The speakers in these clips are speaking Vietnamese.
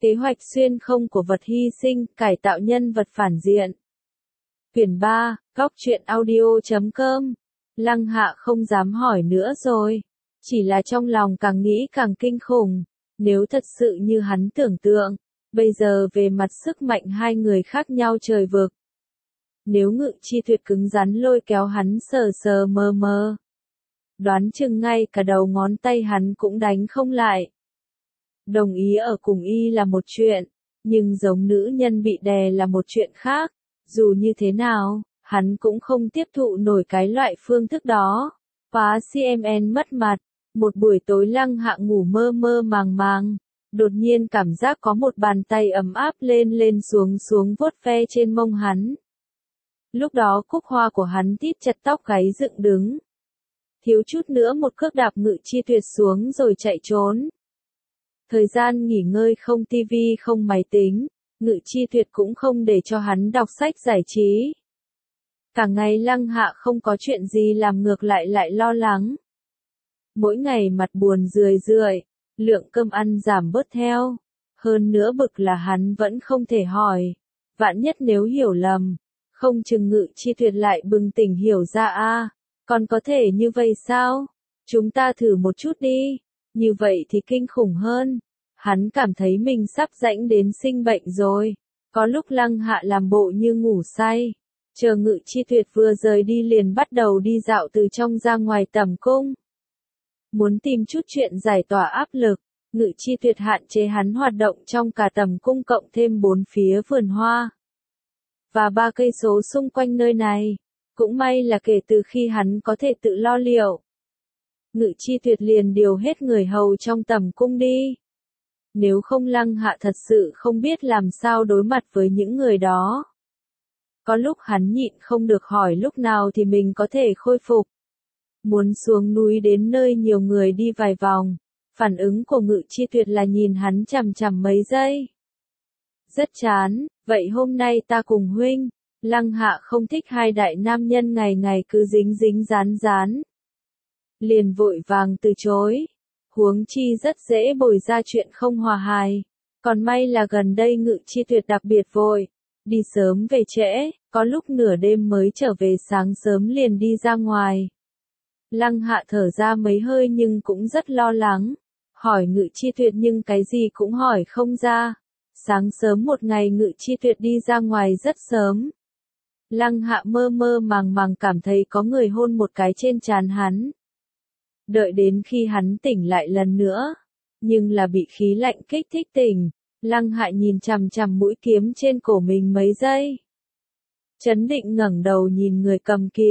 Kế hoạch xuyên không của vật hy sinh, cải tạo nhân vật phản diện. Quyển 3, góc truyện audio.com. Lăng Hạ không dám hỏi nữa rồi. Chỉ là trong lòng càng nghĩ càng kinh khủng. Nếu thật sự như hắn tưởng tượng, bây giờ về mặt sức mạnh hai người khác nhau trời vực. Nếu Ngự Chi Tuyệt cứng rắn lôi kéo hắn sờ sờ mơ mơ, đoán chừng ngay cả đầu ngón tay hắn cũng đánh không lại. Đồng ý ở cùng y là một chuyện, nhưng giống nữ nhân bị đè là một chuyện khác. Dù như thế nào, hắn cũng không tiếp thụ nổi cái loại phương thức đó. Phá CMN mất mặt, một buổi tối Lăng Hạ ngủ mơ mơ màng màng, đột nhiên cảm giác có một bàn tay ấm áp lên lên xuống xuống vuốt ve trên mông hắn. Lúc đó cúc hoa của hắn tít chặt tóc gáy dựng đứng. Thiếu chút nữa một cước đạp Ngự Chi Tuyệt xuống rồi chạy trốn. Thời gian nghỉ ngơi không tivi không máy tính, Ngự Chi Tuyệt cũng không để cho hắn đọc sách giải trí. Cả ngày Lăng Hạ không có chuyện gì làm ngược lại lo lắng. Mỗi ngày mặt buồn rười rượi, lượng cơm ăn giảm bớt theo. Hơn nữa bực là hắn vẫn không thể hỏi. Vạn nhất nếu hiểu lầm, không chừng Ngự Chi Tuyệt lại bừng tỉnh hiểu ra còn có thể như vậy sao? Chúng ta thử một chút đi. Như vậy thì kinh khủng hơn. Hắn cảm thấy mình sắp rãnh đến sinh bệnh rồi. Có lúc Lăng Hạ làm bộ như ngủ say. Chờ Ngự Chi Tuyệt vừa rời đi liền bắt đầu đi dạo từ trong ra ngoài tầm cung. Muốn tìm chút chuyện giải tỏa áp lực, Ngự Chi Tuyệt hạn chế hắn hoạt động trong cả tầm cung cộng thêm 4 phía vườn hoa. Và 3 cây số xung quanh nơi này. Cũng may là kể từ khi hắn có thể tự lo liệu, Ngự Chi Tuyệt liền điều hết người hầu trong tầm cung đi. Nếu không Lăng Hạ thật sự không biết làm sao đối mặt với những người đó. Có lúc hắn nhịn không được hỏi lúc nào thì mình có thể khôi phục. Muốn xuống núi đến nơi nhiều người đi vài vòng, phản ứng của Ngự Chi Tuyệt là nhìn hắn chằm chằm mấy giây. Rất chán, vậy hôm nay ta cùng huynh. Lăng Hạ không thích hai đại nam nhân ngày ngày cứ dính dính dán dán. Liền vội vàng từ chối. Huống chi rất dễ bồi ra chuyện không hòa hài. Còn may là gần đây Ngự Chi Tuyệt đặc biệt vội. Đi sớm về trễ, có lúc nửa đêm mới trở về sáng sớm liền đi ra ngoài. Lăng Hạ thở ra mấy hơi nhưng cũng rất lo lắng. Hỏi Ngự Chi Tuyệt nhưng cái gì cũng hỏi không ra. Sáng sớm một ngày Ngự Chi Tuyệt đi ra ngoài rất sớm. Lăng Hạ mơ mơ màng màng cảm thấy có người hôn một cái trên trán hắn. Đợi đến khi hắn tỉnh lại lần nữa, nhưng là bị khí lạnh kích thích tỉnh, Lăng Hạ nhìn chằm chằm mũi kiếm trên cổ mình mấy giây. Chấn định ngẩng đầu nhìn người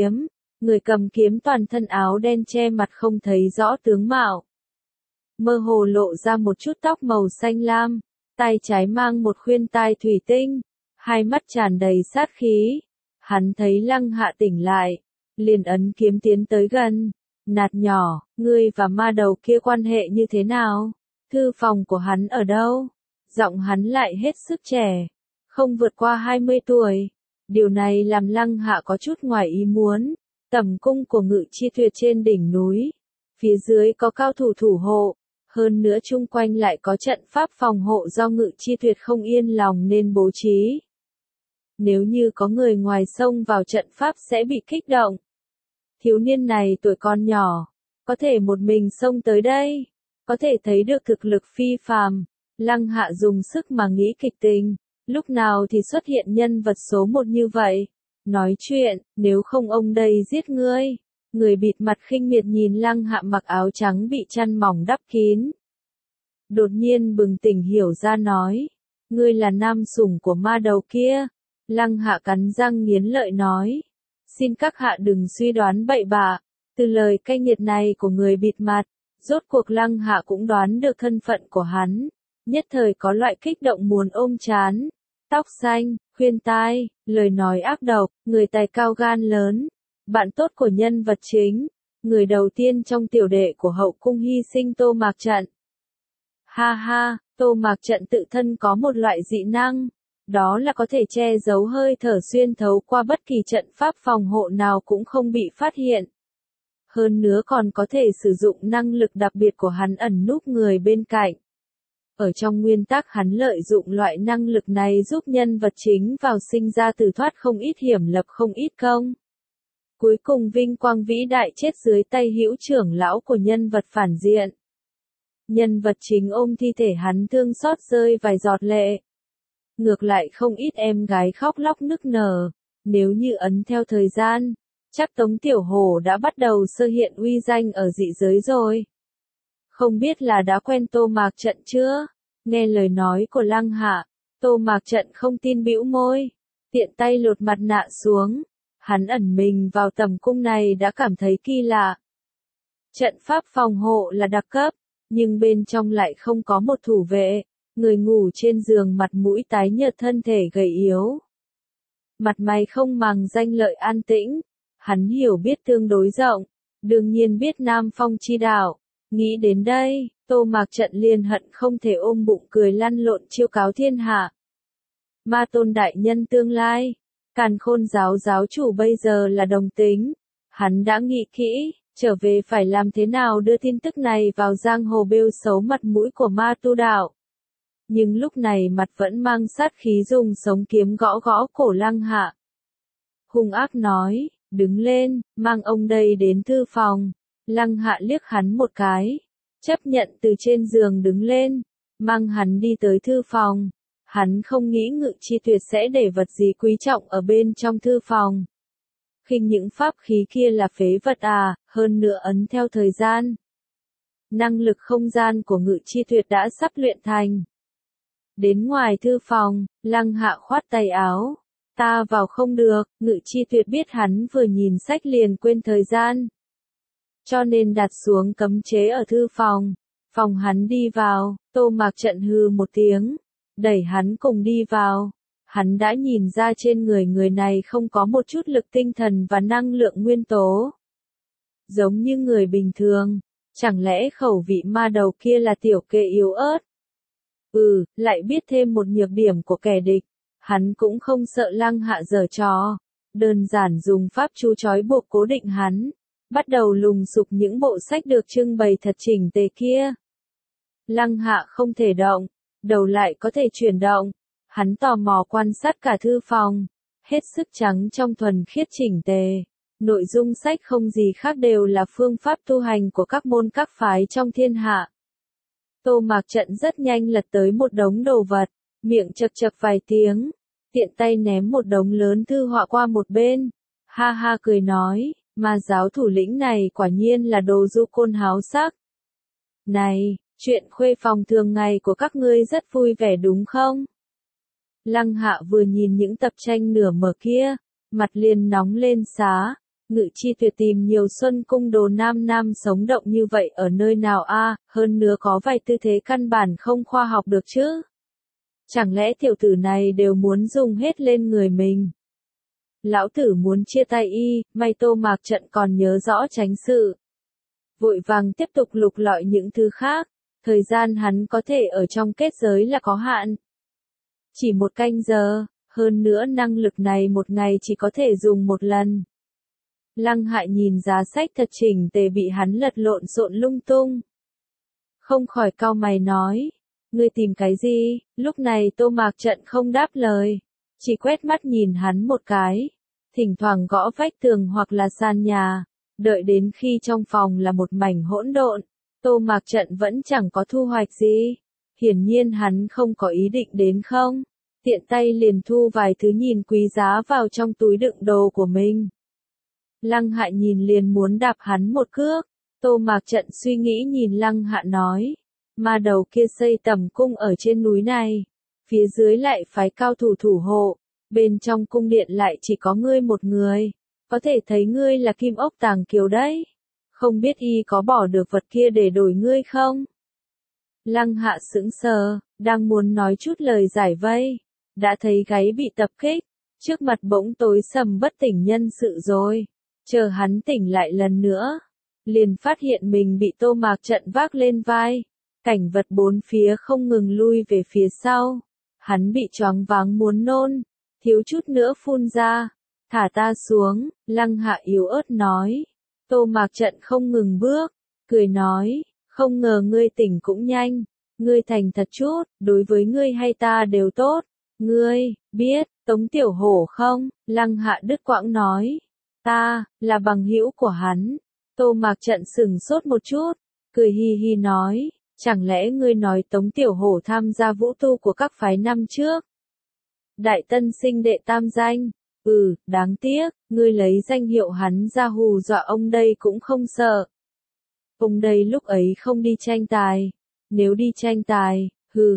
cầm kiếm toàn thân áo đen che mặt không thấy rõ tướng mạo. Mơ hồ lộ ra một chút tóc màu xanh lam, tay trái mang một khuyên tai thủy tinh, hai mắt tràn đầy sát khí. Hắn thấy Lăng Hạ tỉnh lại, liền ấn kiếm tiến tới gần. Nạt nhỏ, ngươi và ma đầu kia quan hệ như thế nào? Thư phòng của hắn ở đâu? Giọng hắn lại hết sức trẻ, không vượt qua 20 tuổi. Điều này làm Lăng Hạ có chút ngoài ý muốn. Tầm cung của Ngự Chi Tuyệt trên đỉnh núi, phía dưới có cao thủ thủ hộ, hơn nữa chung quanh lại có trận pháp phòng hộ do Ngự Chi Tuyệt không yên lòng nên bố trí. Nếu như có người ngoài xông vào trận pháp sẽ bị kích động. Thiếu niên này tuổi còn nhỏ, có thể một mình xông tới đây, có thể thấy được thực lực phi phàm. Lăng Hạ dùng sức mà nghĩ kịch tính, lúc nào thì xuất hiện nhân vật số 1 như vậy. Nói chuyện, nếu không ông đây giết ngươi. Người bịt mặt khinh miệt nhìn Lăng Hạ mặc áo trắng bị chăn mỏng đắp kín. Đột nhiên bừng tỉnh hiểu ra nói, ngươi là nam sủng của ma đầu kia. Lăng Hạ cắn răng nghiến lợi nói, xin các hạ đừng suy đoán bậy bạ. Từ lời cay nghiệt này của người bịt mặt, rốt cuộc Lăng Hạ cũng đoán được thân phận của hắn. Nhất thời có loại kích động muốn ôm trán. Tóc xanh, khuyên tai, lời nói ác độc, người tài cao gan lớn. Bạn tốt của nhân vật chính, người đầu tiên trong tiểu đệ của hậu cung hy sinh Tô Mạc Trận. Ha ha, Tô Mạc Trận tự thân có một loại dị năng. Đó là có thể che giấu hơi thở xuyên thấu qua bất kỳ trận pháp phòng hộ nào cũng không bị phát hiện. Hơn nữa còn có thể sử dụng năng lực đặc biệt của hắn ẩn núp người bên cạnh. Ở trong nguyên tắc hắn lợi dụng loại năng lực này giúp nhân vật chính vào sinh ra tử thoát không ít hiểm lập không ít công. Cuối cùng vinh quang vĩ đại chết dưới tay hữu trưởng lão của nhân vật phản diện. Nhân vật chính ôm thi thể hắn thương xót rơi vài giọt lệ. Ngược lại không ít em gái khóc lóc nức nở. Nếu như ấn theo thời gian, chắc Tống Tiểu Hổ đã bắt đầu sơ hiện uy danh ở dị giới rồi. Không biết là đã quen Tô Mạc Trận chưa? Nghe lời nói của Lăng Hạ, Tô Mạc Trận không tin bĩu môi, tiện tay lột mặt nạ xuống. Hắn ẩn mình vào tầm cung này đã cảm thấy kỳ lạ. Trận pháp phòng hộ là đặc cấp, nhưng bên trong lại không có một thủ vệ, người ngủ trên giường mặt mũi tái nhợt thân thể gầy yếu. Mặt mày không màng danh lợi an tĩnh, hắn hiểu biết tương đối rộng, đương nhiên biết Nam Phong chi đạo. Nghĩ đến đây, Tô Mạc Trận liền hận không thể ôm bụng cười lăn lộn chiêu cáo thiên hạ. Ma Tôn đại nhân tương lai, Càn Khôn giáo giáo chủ bây giờ là đồng tính. Hắn đã nghĩ kỹ, trở về phải làm thế nào đưa tin tức này vào giang hồ bêu xấu mặt mũi của ma tu đạo. Nhưng lúc này mặt vẫn mang sát khí dùng sống kiếm gõ gõ cổ Lăng Hạ. Hung ác nói, đứng lên, mang ông đây đến thư phòng. Lăng Hạ liếc hắn một cái, chấp nhận từ trên giường đứng lên, mang hắn đi tới thư phòng. Hắn không nghĩ Ngự Chi Tuyệt sẽ để vật gì quý trọng ở bên trong thư phòng. Khinh những pháp khí kia là phế vật à, hơn nữa ấn theo thời gian. Năng lực không gian của Ngự Chi Tuyệt đã sắp luyện thành. Đến ngoài thư phòng, Lăng Hạ khoát tay áo. Ta vào không được, Ngự Chi Tuyệt biết hắn vừa nhìn sách liền quên thời gian. Cho nên đặt xuống cấm chế ở thư phòng. Phòng hắn đi vào, Tô Mạc Trận hừ một tiếng, đẩy hắn cùng đi vào. Hắn đã nhìn ra trên người này không có một chút lực tinh thần và năng lượng nguyên tố. Giống như người bình thường, chẳng lẽ khẩu vị ma đầu kia là tiểu kê yếu ớt? Lại biết thêm một nhược điểm của kẻ địch. Hắn cũng không sợ Lăng Hạ giở trò. Đơn giản dùng pháp chú trói buộc cố định hắn. Bắt đầu lùng sục những bộ sách được trưng bày thật chỉnh tề kia. Lăng Hạ không thể động, đầu lại có thể chuyển động. Hắn tò mò quan sát cả thư phòng, hết sức trắng trong thuần khiết chỉnh tề. Nội dung sách không gì khác đều là phương pháp tu hành của các môn các phái trong thiên hạ. Tô Mạc Trận rất nhanh lật tới một đống đồ vật, miệng chập chập vài tiếng, tiện tay ném một đống lớn thư họa qua một bên. Ha ha cười nói, ma giáo thủ lĩnh này quả nhiên là đồ du côn háo sắc. Này, chuyện khuê phòng thường ngày của các ngươi rất vui vẻ đúng không? Lăng Hạ vừa nhìn những tập tranh nửa mở kia, mặt liền nóng lên xá. Ngự Chi Tuyệt tìm nhiều xuân cung đồ nam sống động như vậy ở nơi nào a? Hơn nữa có vài tư thế căn bản không khoa học được chứ. Chẳng lẽ tiểu tử này đều muốn dùng hết lên người mình? Lão tử muốn chia tay y, may Tô Mạc Trận còn nhớ rõ tránh sự. Vội vàng tiếp tục lục lọi những thứ khác, thời gian hắn có thể ở trong kết giới là có hạn. Chỉ một canh giờ, hơn nữa năng lực này một ngày chỉ có thể dùng một lần. Lăng Hạ nhìn giá sách thật chỉnh tề bị hắn lật lộn xộn lung tung. Không khỏi cau mày nói, ngươi tìm cái gì? Lúc này Tô Mạc Trận không đáp lời, chỉ quét mắt nhìn hắn một cái, thỉnh thoảng gõ vách tường hoặc là sàn nhà, đợi đến khi trong phòng là một mảnh hỗn độn, Tô Mạc Trận vẫn chẳng có thu hoạch gì. Hiển nhiên hắn không có ý định đến không, tiện tay liền thu vài thứ nhìn quý giá vào trong túi đựng đồ của mình. Lăng Hạ nhìn liền muốn đạp hắn một cước. Tô Mạc Trận suy nghĩ nhìn Lăng Hạ nói, ma đầu kia xây tầm cung ở trên núi này, phía dưới lại phái cao thủ thủ hộ, bên trong cung điện lại chỉ có ngươi một người, có thể thấy ngươi là kim ốc tàng kiều đấy, không biết y có bỏ được vật kia để đổi ngươi không? Lăng Hạ sững sờ, đang muốn nói chút lời giải vây, đã thấy gáy bị tập kích, trước mặt bỗng tối sầm bất tỉnh nhân sự rồi. Chờ hắn tỉnh lại lần nữa, liền phát hiện mình bị Tô Mạc Trận vác lên vai, cảnh vật bốn phía không ngừng lui về phía sau. Hắn bị choáng váng muốn nôn, thiếu chút nữa phun ra. Thả ta xuống, Lăng Hạ yếu ớt nói. Tô Mạc Trận không ngừng bước, cười nói, không ngờ ngươi tỉnh cũng nhanh, Ngươi thành thật chút, đối với ngươi hay ta đều tốt. Ngươi, biết, Tống Tiểu Hổ không? Lăng Hạ đứt quãng nói. Ta, là bằng hữu của hắn. Tô Mạc Trận sửng sốt một chút, cười hi hi nói, chẳng lẽ ngươi nói Tống Tiểu Hổ tham gia vũ tu của các phái năm trước? Đại tân sinh đệ tam danh, đáng tiếc, ngươi lấy danh hiệu hắn ra hù dọa ông đây cũng không sợ. Ông đây lúc ấy không đi tranh tài, nếu đi tranh tài,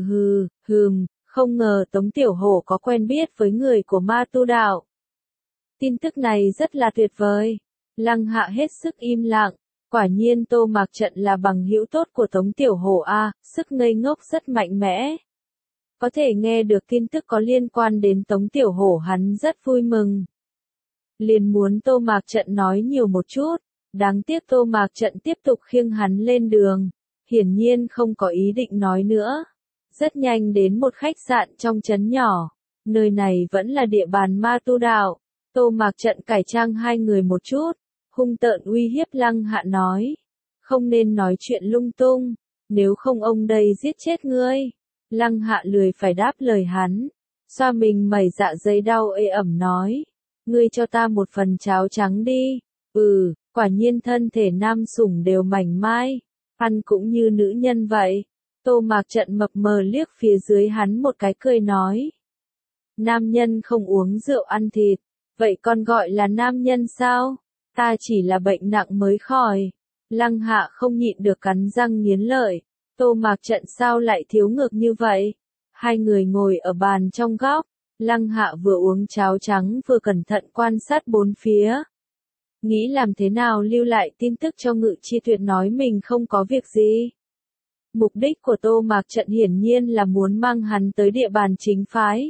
không ngờ Tống Tiểu Hổ có quen biết với người của Ma Tu Đạo. Tin tức này rất là tuyệt vời. Lăng Hạ hết sức im lặng, quả nhiên Tô Mạc Trận là bằng hữu tốt của Tống Tiểu Hổ a, sức ngây ngốc rất mạnh mẽ. Có thể nghe được tin tức có liên quan đến Tống Tiểu Hổ hắn rất vui mừng. Liền muốn Tô Mạc Trận nói nhiều một chút, đáng tiếc Tô Mạc Trận tiếp tục khiêng hắn lên đường, hiển nhiên không có ý định nói nữa. Rất nhanh đến một khách sạn trong trấn nhỏ, nơi này vẫn là địa bàn Ma Tu Đạo. Tô Mạc Trận cải trang hai người một chút, hung tợn uy hiếp Lăng Hạ nói, không nên nói chuyện lung tung, nếu không ông đây giết chết ngươi. Lăng Hạ lười phải đáp lời hắn, xoa mình mẩy dạ dày đau ê ẩm nói, ngươi cho ta một phần cháo trắng đi. Quả nhiên thân thể nam sủng đều mảnh mai, ăn cũng như nữ nhân vậy. Tô Mạc Trận mập mờ liếc phía dưới hắn một cái cười nói, nam nhân không uống rượu ăn thịt, vậy còn gọi là nam nhân sao? Ta chỉ là bệnh nặng mới khỏi. Lăng Hạ không nhịn được cắn răng nghiến lợi. Tô Mạc Trận sao lại thiếu ngược như vậy? Hai người ngồi ở bàn trong góc. Lăng Hạ vừa uống cháo trắng vừa cẩn thận quan sát bốn phía. Nghĩ làm thế nào lưu lại tin tức cho Ngự Chi Tuyệt nói mình không có việc gì. Mục đích của Tô Mạc Trận hiển nhiên là muốn mang hắn tới địa bàn chính phái.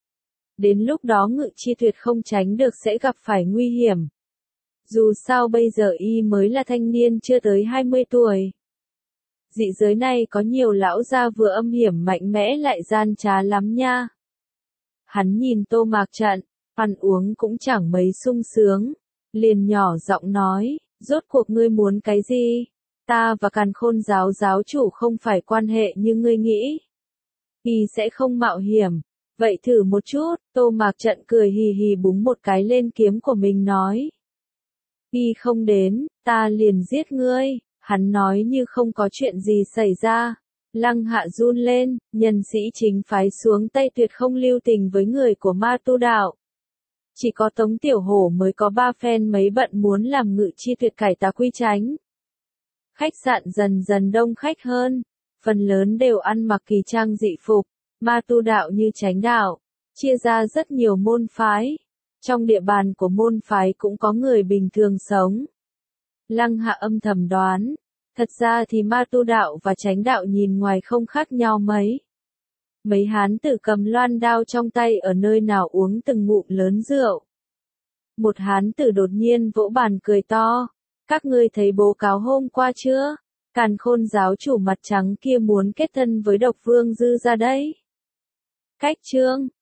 Đến lúc đó Ngự Chi Tuyệt không tránh được sẽ gặp phải nguy hiểm. Dù sao bây giờ y mới là thanh niên chưa tới 20 tuổi. Dị giới này có nhiều lão gia vừa âm hiểm mạnh mẽ lại gian trá lắm nha. Hắn nhìn Tô Mạc Trận, ăn uống cũng chẳng mấy sung sướng, liền nhỏ giọng nói, rốt cuộc ngươi muốn cái gì? Ta và Càn Khôn giáo giáo chủ không phải quan hệ như ngươi nghĩ. Y sẽ không mạo hiểm. Vậy thử một chút, Tô Mạc Trận cười hì hì búng một cái lên kiếm của mình nói. Y không đến, ta liền giết ngươi, hắn nói như không có chuyện gì xảy ra. Lăng Hạ run lên, nhân sĩ chính phái xuống tay tuyệt không lưu tình với người của Ma Tu Đạo. Chỉ có Tống Tiểu Hổ mới có ba phen mấy bận muốn làm Ngự Chi Tuyệt cải tà quy chánh. Khách sạn dần dần đông khách hơn, phần lớn đều ăn mặc kỳ trang dị phục. Ma Tu Đạo như Chánh Đạo, chia ra rất nhiều môn phái. Trong địa bàn của môn phái cũng có người bình thường sống. Lăng Hạ âm thầm đoán, thật ra thì Ma Tu Đạo và Chánh Đạo nhìn ngoài không khác nhau mấy. Mấy hán tử cầm loan đao trong tay ở nơi nào uống từng ngụm lớn rượu. Một hán tử đột nhiên vỗ bàn cười to, các ngươi thấy báo cáo hôm qua chưa? Càn Khôn giáo chủ mặt trắng kia muốn kết thân với Độc Vương Dư ra đấy. Cách chương